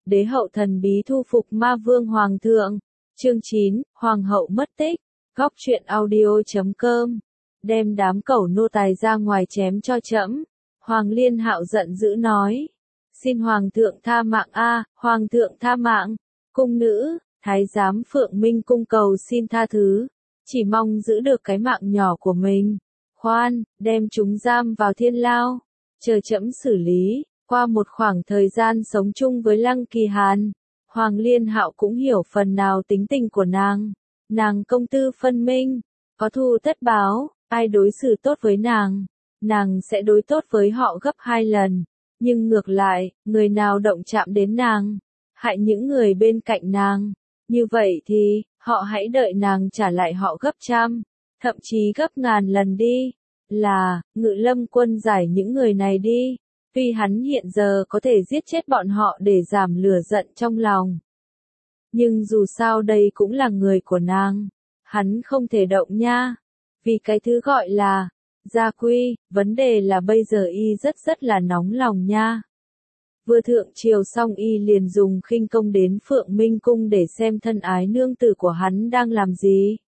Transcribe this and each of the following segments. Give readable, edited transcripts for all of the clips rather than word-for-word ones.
đế hậu thần bí thu phục ma vương hoàng thượng. Chương 9, hoàng hậu mất tích. Góc truyện audio.com. Đem đám cẩu nô tài ra ngoài chém cho trẫm. Hoàng Liên Hạo giận dữ nói. Xin hoàng thượng tha mạng a, hoàng thượng tha mạng. Cung nữ, thái giám Phượng Minh cung cầu xin tha thứ, chỉ mong giữ được cái mạng nhỏ của mình. Khoan, đem chúng giam vào thiên lao, chờ trẫm xử lý. Qua một khoảng thời gian sống chung với Lăng Kỳ Hàn, Hoàng Liên Hạo cũng hiểu phần nào tính tình của nàng. Nàng công tư phân minh, có thù tất báo, ai đối xử tốt với nàng sẽ đối tốt với họ gấp 2 lần. Nhưng ngược lại, người nào động chạm đến nàng, hại những người bên cạnh nàng, như vậy thì, họ hãy đợi nàng trả lại họ gấp trăm, thậm chí gấp ngàn lần đi. Là, Ngự Lâm quân giải những người này đi. Tuy hắn hiện giờ có thể giết chết bọn họ để giảm lửa giận trong lòng. Nhưng dù sao đây cũng là người của nàng. Hắn không thể động nha. Vì cái thứ gọi là gia quy, vấn đề là bây giờ y rất là nóng lòng nha. Vừa thượng triều xong y liền dùng khinh công đến Phượng Minh cung để xem thân ái nương tử của hắn đang làm gì.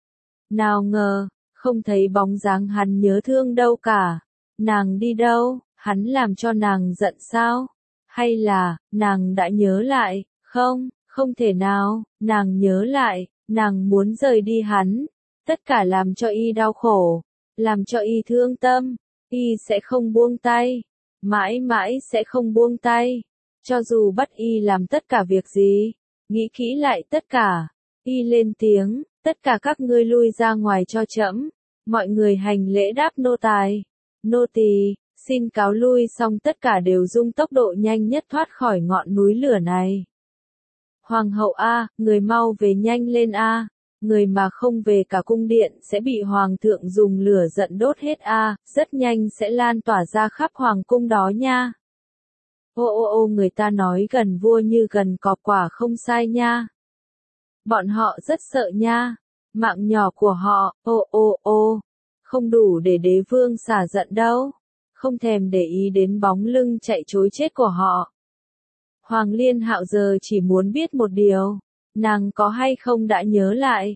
Nào ngờ, không thấy bóng dáng hắn nhớ thương đâu cả. Nàng đi đâu? Hắn làm cho nàng giận sao? Hay là, nàng đã nhớ lại? Không thể nào, nàng nhớ lại, nàng muốn rời đi hắn. Tất cả làm cho y đau khổ, làm cho y thương tâm, y sẽ không buông tay, mãi mãi sẽ không buông tay. Cho dù bắt y làm tất cả việc gì, nghĩ kỹ lại tất cả, y lên tiếng, tất cả các ngươi lui ra ngoài cho trẫm. Mọi người hành lễ đáp nô tài, nô tỳ. Xin cáo lui, xong tất cả đều dùng tốc độ nhanh nhất thoát khỏi ngọn núi lửa này. Hoàng hậu a, người mau về nhanh lên a, người mà không về cả cung điện sẽ bị hoàng thượng dùng lửa giận đốt hết a, rất nhanh sẽ lan tỏa ra khắp hoàng cung đó nha. Ô người ta nói gần vua như gần cọp, quả không sai nha. Bọn họ rất sợ nha, mạng nhỏ của họ, không đủ để đế vương xả giận đâu. Không thèm để ý đến bóng lưng chạy trối chết của họ. Hoàng Liên Hạo giờ chỉ muốn biết một điều, nàng có hay không đã nhớ lại.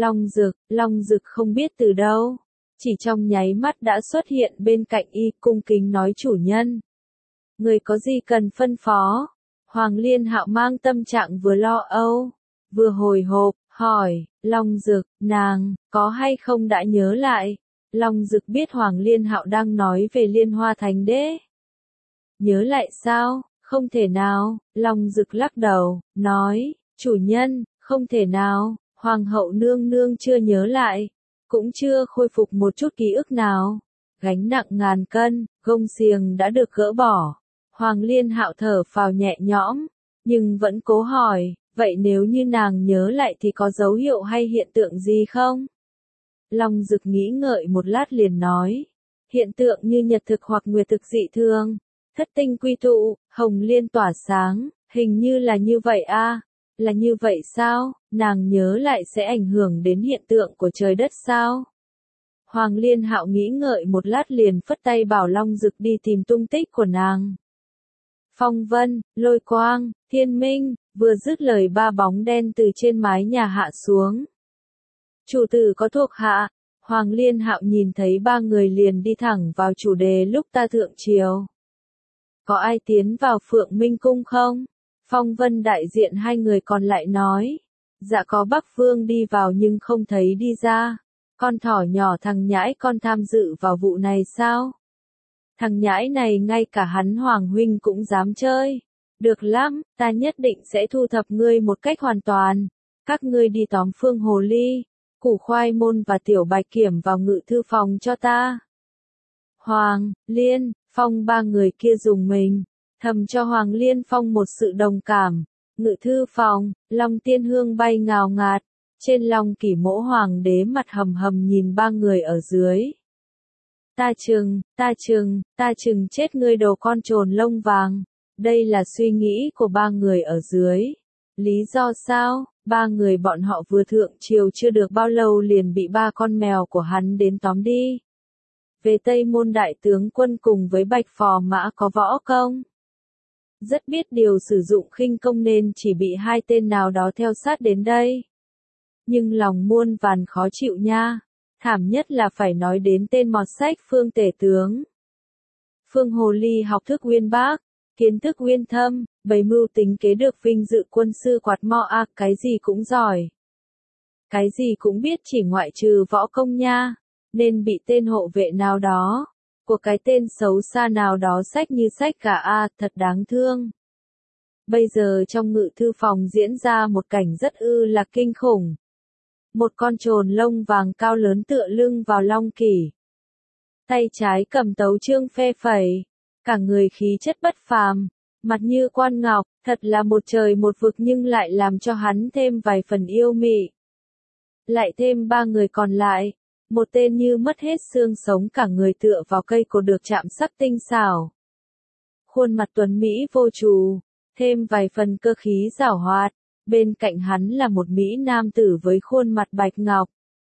Long Dực không biết từ đâu, chỉ trong nháy mắt đã xuất hiện bên cạnh y, cung kính nói chủ nhân. Người có gì cần phân phó? Hoàng Liên Hạo mang tâm trạng vừa lo âu, vừa hồi hộp, hỏi, Long Dực, nàng, có hay không đã nhớ lại? Long Dực biết Hoàng Liên Hạo đang nói về Liên Hoa Thánh Đế. Nhớ lại sao? Không thể nào, Long Dực lắc đầu, nói, chủ nhân, không thể nào, Hoàng hậu nương nương chưa nhớ lại, cũng chưa khôi phục một chút ký ức nào. Gánh nặng ngàn cân, gông xiềng đã được gỡ bỏ. Hoàng Liên Hạo thở phào nhẹ nhõm, nhưng vẫn cố hỏi, vậy nếu như nàng nhớ lại thì có dấu hiệu hay hiện tượng gì không? Long Dực nghĩ ngợi một lát liền nói, hiện tượng như nhật thực hoặc nguyệt thực dị thường, thất tinh quy tụ, hồng liên tỏa sáng, hình như là như vậy a. Là như vậy sao? Nàng nhớ lại sẽ ảnh hưởng đến hiện tượng của trời đất sao? Hoàng Liên Hạo nghĩ ngợi một lát liền phất tay bảo Long Dực đi tìm tung tích của nàng. Phong vân, lôi quang, thiên minh, vừa dứt lời ba bóng đen từ trên mái nhà hạ xuống. Chủ tử có thuộc hạ. Hoàng Liên Hạo nhìn thấy ba người liền đi thẳng vào chủ đề lúc ta thượng triều. Có ai tiến vào Phượng Minh cung không? Phong Vân đại diện hai người còn lại nói. Dạ có Bắc Vương đi vào nhưng không thấy đi ra. Con thỏ nhỏ thằng nhãi con tham dự vào vụ này sao? Thằng nhãi này ngay cả hắn Hoàng huynh cũng dám chơi. Được lắm, ta nhất định sẽ thu thập ngươi một cách hoàn toàn. Các ngươi đi tóm Phương Hồ Ly, Củ Khoai Môn và Tiểu Bạch Kiểm vào ngự thư phòng cho ta. Hoàng, Liên, Phong ba người kia dùng mình, thầm cho Hoàng Liên Phong một sự đồng cảm. Ngự thư phòng, Long Tiên Hương bay ngào ngạt, trên Long Kỷ Mỗ Hoàng đế mặt hầm hầm nhìn ba người ở dưới. Ta chừng chết ngươi đồ con trồn lông vàng. Đây là suy nghĩ của ba người ở dưới. Lý do sao? Ba người bọn họ vừa thượng triều chưa được bao lâu liền bị ba con mèo của hắn đến tóm đi. Về Tây Môn đại tướng quân cùng với Bạch Phò Mã có võ công. rất biết điều sử dụng khinh công nên chỉ bị hai tên nào đó theo sát đến đây. Nhưng lòng muôn vàn khó chịu nha, thảm nhất là phải nói đến tên mọt sách Phương Tể Tướng. Phương Hồ Ly học thức uyên bác, kiến thức uyên thâm, bày mưu tính kế được vinh dự quân sư quạt mo cái gì cũng giỏi. Cái gì cũng biết chỉ ngoại trừ võ công nha, nên bị tên hộ vệ nào đó, của cái tên xấu xa nào đó xách như xách cả thật đáng thương. Bây giờ trong ngự thư phòng diễn ra một cảnh rất là kinh khủng. Một con trồn lông vàng cao lớn tựa lưng vào long kỷ. Tay trái cầm tấu chương phe phẩy, cả người khí chất bất phàm, mặt như quan ngọc, thật là một trời một vực nhưng lại làm cho hắn thêm vài phần yêu mị. Lại thêm ba người còn lại, một tên như mất hết xương sống cả người tựa vào cây cột được chạm sắc tinh xảo. Khuôn mặt tuấn Mỹ vô trù, thêm vài phần cơ khí giảo hoạt, bên cạnh hắn là một Mỹ nam tử với khuôn mặt bạch ngọc.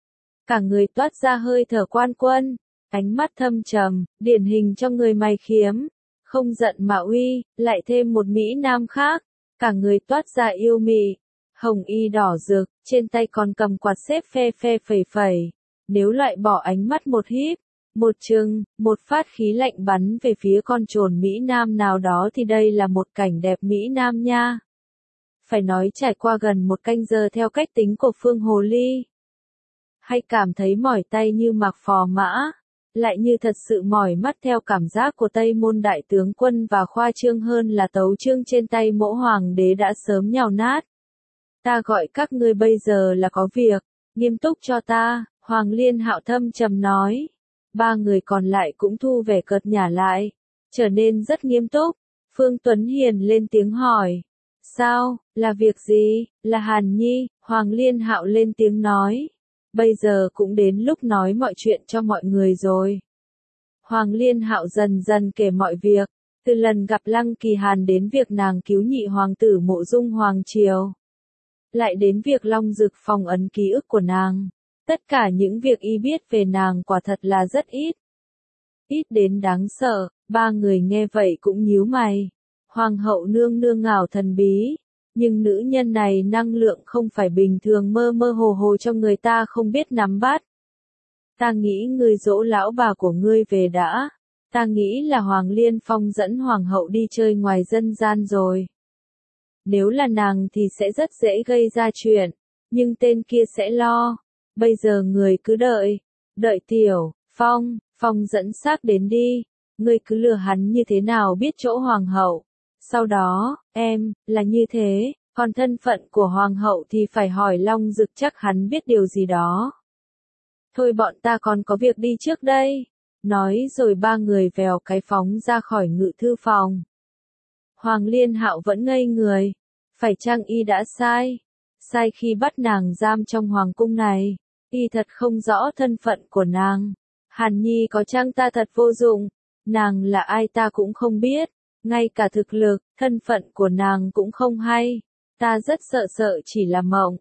Cả người toát ra hơi thở quan quân, ánh mắt thâm trầm, điển hình trong người mày khiếm, không giận mà uy, lại thêm một Mỹ nam khác, cả người toát ra yêu mị, hồng y đỏ rực, trên tay còn cầm quạt xếp phe phe phẩy phẩy. Nếu loại bỏ ánh mắt một híp, một chừng, một phát khí lạnh bắn về phía con trồn Mỹ Nam nào đó thì đây là một cảnh đẹp Mỹ Nam nha. Phải nói trải qua gần một canh giờ theo cách tính của Phương Hồ Ly. Hay cảm thấy mỏi tay như mặc phò mã, lại như thật sự mỏi mắt theo cảm giác của Tây Môn Đại Tướng Quân và khoa trương hơn là tấu chương trên tay mỗ hoàng đế đã sớm nhào nát. Ta gọi các ngươi bây giờ là có việc, nghiêm túc cho ta. Hoàng Liên Hạo thâm trầm nói. Ba người còn lại cũng thu vẻ cợt nhả lại, trở nên rất nghiêm túc. Phương Tuấn Hiền lên tiếng hỏi. Sao, là việc gì, là Hàn Nhi? Hoàng Liên Hạo lên tiếng nói. Bây giờ cũng đến lúc nói mọi chuyện cho mọi người rồi. Hoàng Liên Hạo dần dần kể mọi việc, từ lần gặp Lăng Kỳ Hàn đến việc nàng cứu nhị hoàng tử Mộ Dung Hoàng Triều. Lại đến việc Long Dực phong ấn ký ức của nàng. Tất cả những việc y biết về nàng quả thật là rất ít. Ít đến đáng sợ, ba người nghe vậy cũng nhíu mày. Hoàng hậu nương nương ngảo thần bí, nhưng nữ nhân này năng lượng không phải bình thường mơ mơ hồ hồ cho người ta không biết nắm bắt. Ta nghĩ ngươi dỗ lão bà của ngươi về đã. Ta nghĩ là Hoàng Liên Phong dẫn hoàng hậu đi chơi ngoài dân gian rồi. Nếu là nàng thì sẽ rất dễ gây ra chuyện, nhưng tên kia sẽ lo. Bây giờ người cứ đợi Tiểu Phong dẫn xác đến đi, ngươi cứ lừa hắn như thế nào biết chỗ hoàng hậu. Sau đó, là như thế, còn thân phận của hoàng hậu thì phải hỏi Long Dực chắc hắn biết điều gì đó. Thôi bọn ta còn có việc đi trước đây. Nói rồi ba người vèo cái phóng ra khỏi ngự thư phòng. Hoàng Liên Hạo vẫn ngây người. Phải chăng y đã sai? Sai khi bắt nàng giam trong hoàng cung này. Y thật không rõ thân phận của nàng. Hàn Nhi có chăng ta thật vô dụng. Nàng là ai ta cũng không biết. Ngay cả thực lực, thân phận của nàng cũng không hay. Ta rất sợ chỉ là mộng.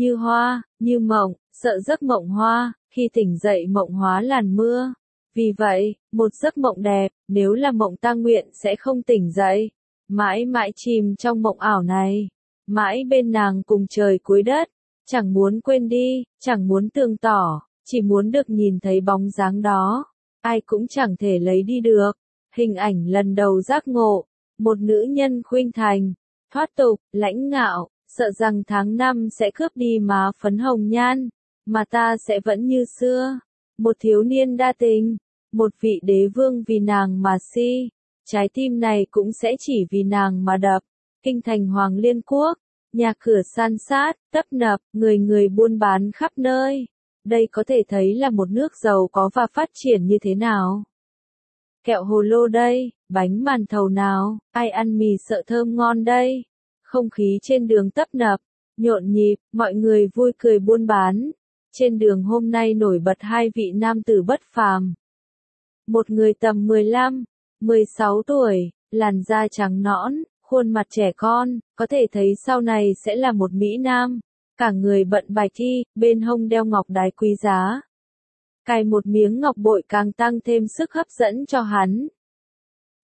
Như mộng, sợ giấc mộng hoa, khi tỉnh dậy mộng hóa làn mưa. Vì vậy, một giấc mộng đẹp, nếu là mộng ta nguyện sẽ không tỉnh dậy. Mãi mãi chìm trong mộng ảo này. Mãi bên nàng cùng trời cuối đất. Chẳng muốn quên đi, chẳng muốn tường tỏ, chỉ muốn được nhìn thấy bóng dáng đó. Ai cũng chẳng thể lấy đi được. Hình ảnh lần đầu giác ngộ. Một nữ nhân khuynh thành, thoát tục, lãnh ngạo, sợ rằng tháng 5 sẽ cướp đi má phấn hồng nhan. Mà ta sẽ vẫn như xưa. Một thiếu niên đa tình. Một vị đế vương vì nàng mà si. Trái tim này cũng sẽ chỉ vì nàng mà đập. Kinh thành Hoàng Liên Quốc. Nhà cửa san sát, tấp nập, người buôn bán khắp nơi. Đây có thể thấy là một nước giàu có và phát triển như thế nào. Kẹo hồ lô đây, bánh màn thầu nào, ai ăn mì sợ thơm ngon đây. Không khí trên đường tấp nập, nhộn nhịp, mọi người vui cười buôn bán. Trên đường hôm nay nổi bật hai vị nam tử bất phàm. Một người tầm 15, 16 tuổi, làn da trắng nõn. Khuôn mặt trẻ con, có thể thấy sau này sẽ là một Mỹ Nam. Cả người bận bạch y, bên hông đeo ngọc đái quý giá. Cài một miếng ngọc bội càng tăng thêm sức hấp dẫn cho hắn.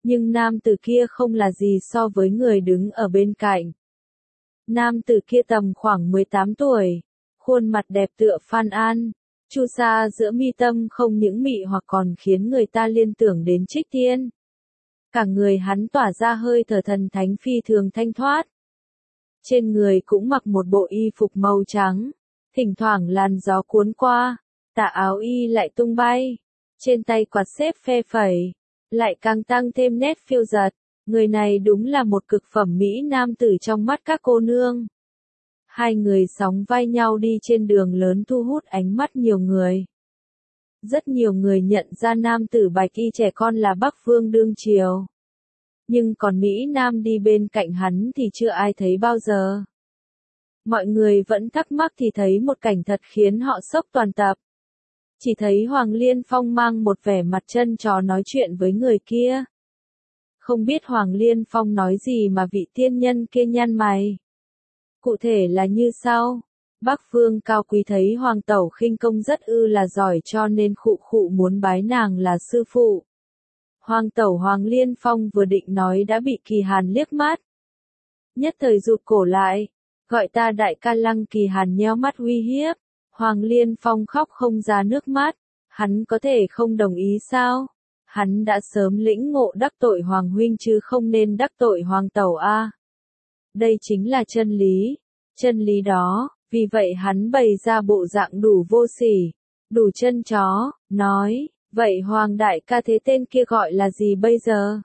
Nhưng nam tử kia không là gì so với người đứng ở bên cạnh. Nam tử kia tầm khoảng 18 tuổi, khuôn mặt đẹp tựa Phan An, chu sa giữa mi tâm không những mị hoặc còn khiến người ta liên tưởng đến Trích Tiên. Cả người hắn tỏa ra hơi thở thần thánh phi thường thanh thoát. Trên người cũng mặc một bộ y phục màu trắng, thỉnh thoảng làn gió cuốn qua, tà áo y lại tung bay, trên tay quạt xếp phe phẩy, lại càng tăng thêm nét phiêu dật. Người này đúng là một cực phẩm mỹ nam tử trong mắt các cô nương. Hai người sóng vai nhau đi trên đường lớn thu hút ánh mắt nhiều người. Rất nhiều người nhận ra nam tử bạch y trẻ con là Bắc Vương đương triều. Nhưng còn Mỹ Nam đi bên cạnh hắn thì chưa ai thấy bao giờ. Mọi người vẫn thắc mắc thì thấy một cảnh thật khiến họ sốc toàn tập. Chỉ thấy Hoàng Liên Phong mang một vẻ mặt chân chó nói chuyện với người kia. Không biết Hoàng Liên Phong nói gì mà vị tiên nhân kia nhăn mày. Cụ thể là như sau. Bắc Vương cao quý thấy Hoàng tẩu khinh công rất là giỏi cho nên khụ khụ muốn bái nàng là sư phụ. Hoàng tẩu Hoàng Liên Phong vừa định nói đã bị Kỳ Hàn liếc mắt. Nhất thời rụt cổ lại, gọi ta đại ca. Lăng Kỳ Hàn nheo mắt uy hiếp. Hoàng Liên Phong khóc không ra nước mắt, hắn có thể không đồng ý sao? Hắn đã sớm lĩnh ngộ đắc tội Hoàng huynh chứ không nên đắc tội Hoàng tẩu a. Đây chính là chân lý đó, vì vậy hắn bày ra bộ dạng đủ vô sỉ, đủ chân chó, nói, vậy Hoàng đại ca thế tên kia gọi là gì bây giờ?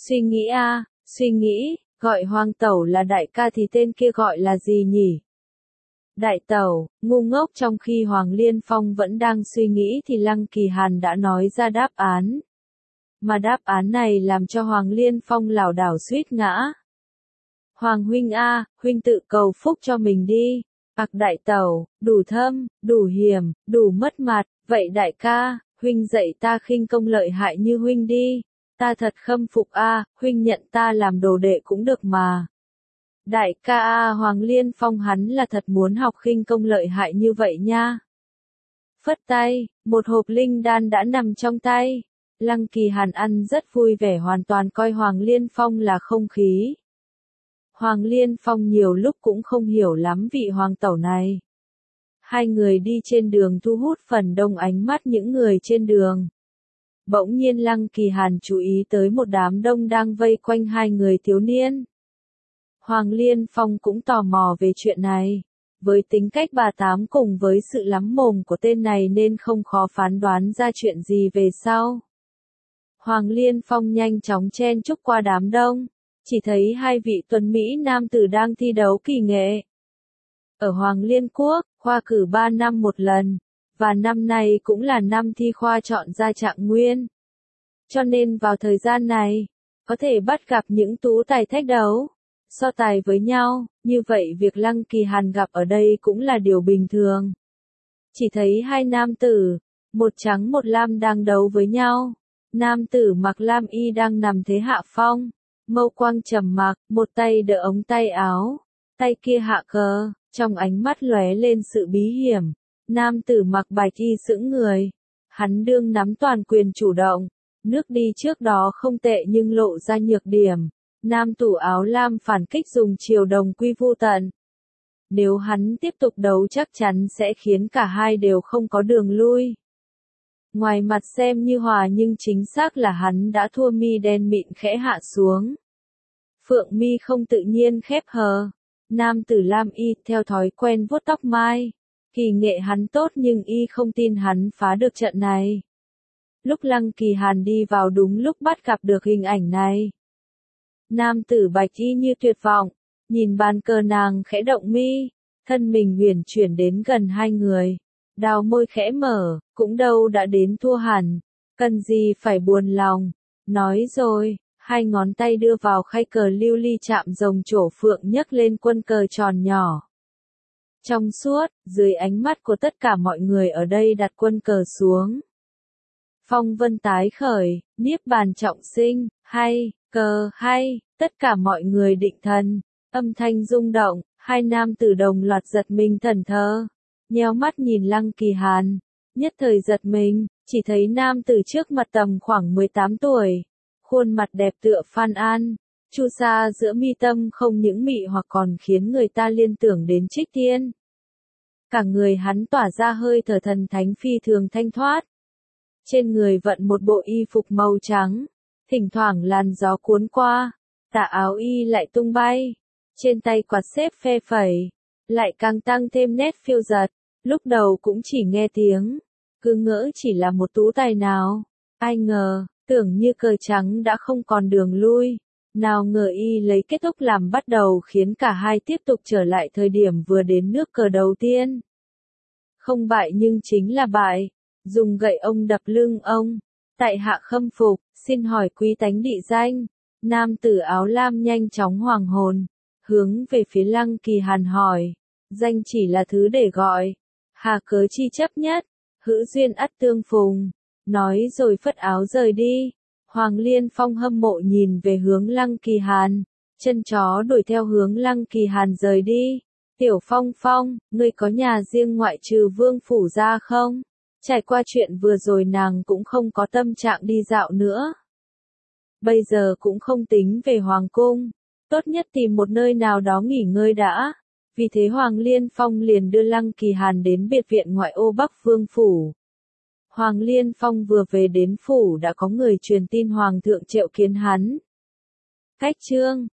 Suy nghĩ, gọi Hoàng tẩu là đại ca thì tên kia gọi là gì nhỉ? Đại tẩu, ngu ngốc. Trong khi Hoàng Liên Phong vẫn đang suy nghĩ thì Lăng Kỳ Hàn đã nói ra đáp án. Mà đáp án này làm cho Hoàng Liên Phong lảo đảo suýt ngã. Hoàng huynh a, huynh tự cầu phúc cho mình đi. Ặc đại tẩu, đủ thâm, đủ hiểm, đủ mất mặt, vậy đại ca, huynh dạy ta khinh công lợi hại như huynh đi. Ta thật khâm phục a, huynh nhận ta làm đồ đệ cũng được mà. Đại ca a, Hoàng Liên Phong hắn là thật muốn học khinh công lợi hại như vậy nha. Phất tay, một hộp linh đan đã nằm trong tay. Lăng Kỳ Hàn ăn rất vui vẻ, hoàn toàn coi Hoàng Liên Phong là không khí. Hoàng Liên Phong nhiều lúc cũng không hiểu lắm vị hoàng tẩu này. Hai người đi trên đường thu hút phần đông ánh mắt những người trên đường. Bỗng nhiên Lăng Kỳ Hàn chú ý tới một đám đông đang vây quanh hai người thiếu niên. Hoàng Liên Phong cũng tò mò về chuyện này. Với tính cách bà tám cùng với sự lắm mồm của tên này nên không khó phán đoán ra chuyện gì về sau. Hoàng Liên Phong nhanh chóng chen chúc qua đám đông. Chỉ thấy hai vị tuấn Mỹ nam tử đang thi đấu kỳ nghệ. Ở Hoàng Liên Quốc, khoa cử 3 năm một lần. Và năm nay cũng là năm thi khoa chọn ra trạng nguyên. Cho nên vào thời gian này, có thể bắt gặp những tú tài thách đấu, so tài với nhau, như vậy việc Lăng Kỳ Hàn gặp ở đây cũng là điều bình thường. Chỉ thấy hai nam tử, một trắng một lam đang đấu với nhau. Nam tử mặc lam y đang nằm thế hạ phong, mâu quang trầm mặc, một tay đỡ ống tay áo, tay kia hạ cờ, trong ánh mắt lóe lên sự bí hiểm. Nam tử mặc bạch y sững người, hắn đương nắm toàn quyền chủ động, nước đi trước đó không tệ nhưng lộ ra nhược điểm. Nam tử áo lam phản kích dùng chiều đồng quy vu tận. Nếu hắn tiếp tục đấu chắc chắn sẽ khiến cả hai đều không có đường lui. Ngoài mặt xem như hòa nhưng chính xác là hắn đã thua. Mi đen mịn khẽ hạ xuống. Phượng mi không tự nhiên khép hờ. Nam tử lam y theo thói quen vuốt tóc mai. Kỳ nghệ hắn tốt nhưng y không tin hắn phá được trận này. Lúc Lăng Kỳ Hàn đi vào đúng lúc bắt gặp được hình ảnh này. Nam tử bạch y như tuyệt vọng, nhìn bàn cờ nàng khẽ động mi, thân mình huyền chuyển đến gần hai người. Đào môi khẽ mở, cũng đâu đã đến thua hẳn, cần gì phải buồn lòng. Nói rồi, hai ngón tay đưa vào khay cờ lưu ly chạm rồng trổ phượng nhấc lên quân cờ tròn nhỏ. Trong suốt, dưới ánh mắt của tất cả mọi người ở đây đặt quân cờ xuống. Phong vân tái khởi, niết bàn trọng sinh, hay, cờ hay, tất cả mọi người định thần, âm thanh rung động, hai nam tử đồng loạt giật mình thần thơ. Nheo mắt nhìn Lăng Kỳ Hàn, nhất thời giật mình, chỉ thấy nam tử trước mặt tầm khoảng 18 tuổi, Khuôn mặt đẹp tựa Phan An, chu sa giữa mi tâm không những mị hoặc còn khiến người ta liên tưởng đến Trích Tiên. Cả người hắn tỏa ra hơi thở thần thánh phi thường thanh thoát. Trên người vận một bộ y phục màu trắng, thỉnh thoảng làn gió cuốn qua, tà áo y lại tung bay, trên tay quạt xếp phe phẩy, lại càng tăng thêm nét phiêu dật. Lúc đầu cũng chỉ nghe tiếng, cứ ngỡ chỉ là một tú tài nào, ai ngờ, tưởng như cờ trắng đã không còn đường lui. Nào ngờ y lấy kết thúc làm bắt đầu khiến cả hai tiếp tục trở lại thời điểm vừa đến nước cờ đầu tiên. Không bại nhưng chính là bại, dùng gậy ông đập lưng ông. Tại hạ khâm phục, xin hỏi quý tánh địa danh. Nam tử áo lam nhanh chóng hoàng hồn, hướng về phía Lăng Kỳ Hàn hỏi, danh chỉ là thứ để gọi, hà cớ chi chấp nhất, hữu duyên ắt tương phùng, nói rồi phất áo rời đi. Hoàng Liên Phong hâm mộ nhìn về hướng Lăng Kỳ Hàn, chân chó đuổi theo hướng Lăng Kỳ Hàn rời đi. Tiểu Phong Phong, ngươi có nhà riêng ngoại trừ vương phủ ra không? Trải qua chuyện vừa rồi nàng cũng không có tâm trạng đi dạo nữa. Bây giờ cũng không tính về Hoàng Cung, tốt nhất tìm một nơi nào đó nghỉ ngơi đã. Vì thế Hoàng Liên Phong liền đưa Lăng Kỳ Hàn đến biệt viện ngoại ô Bắc Vương Phủ. Hoàng Liên Phong vừa về đến phủ đã có người truyền tin Hoàng thượng triệu kiến hắn. Cách chương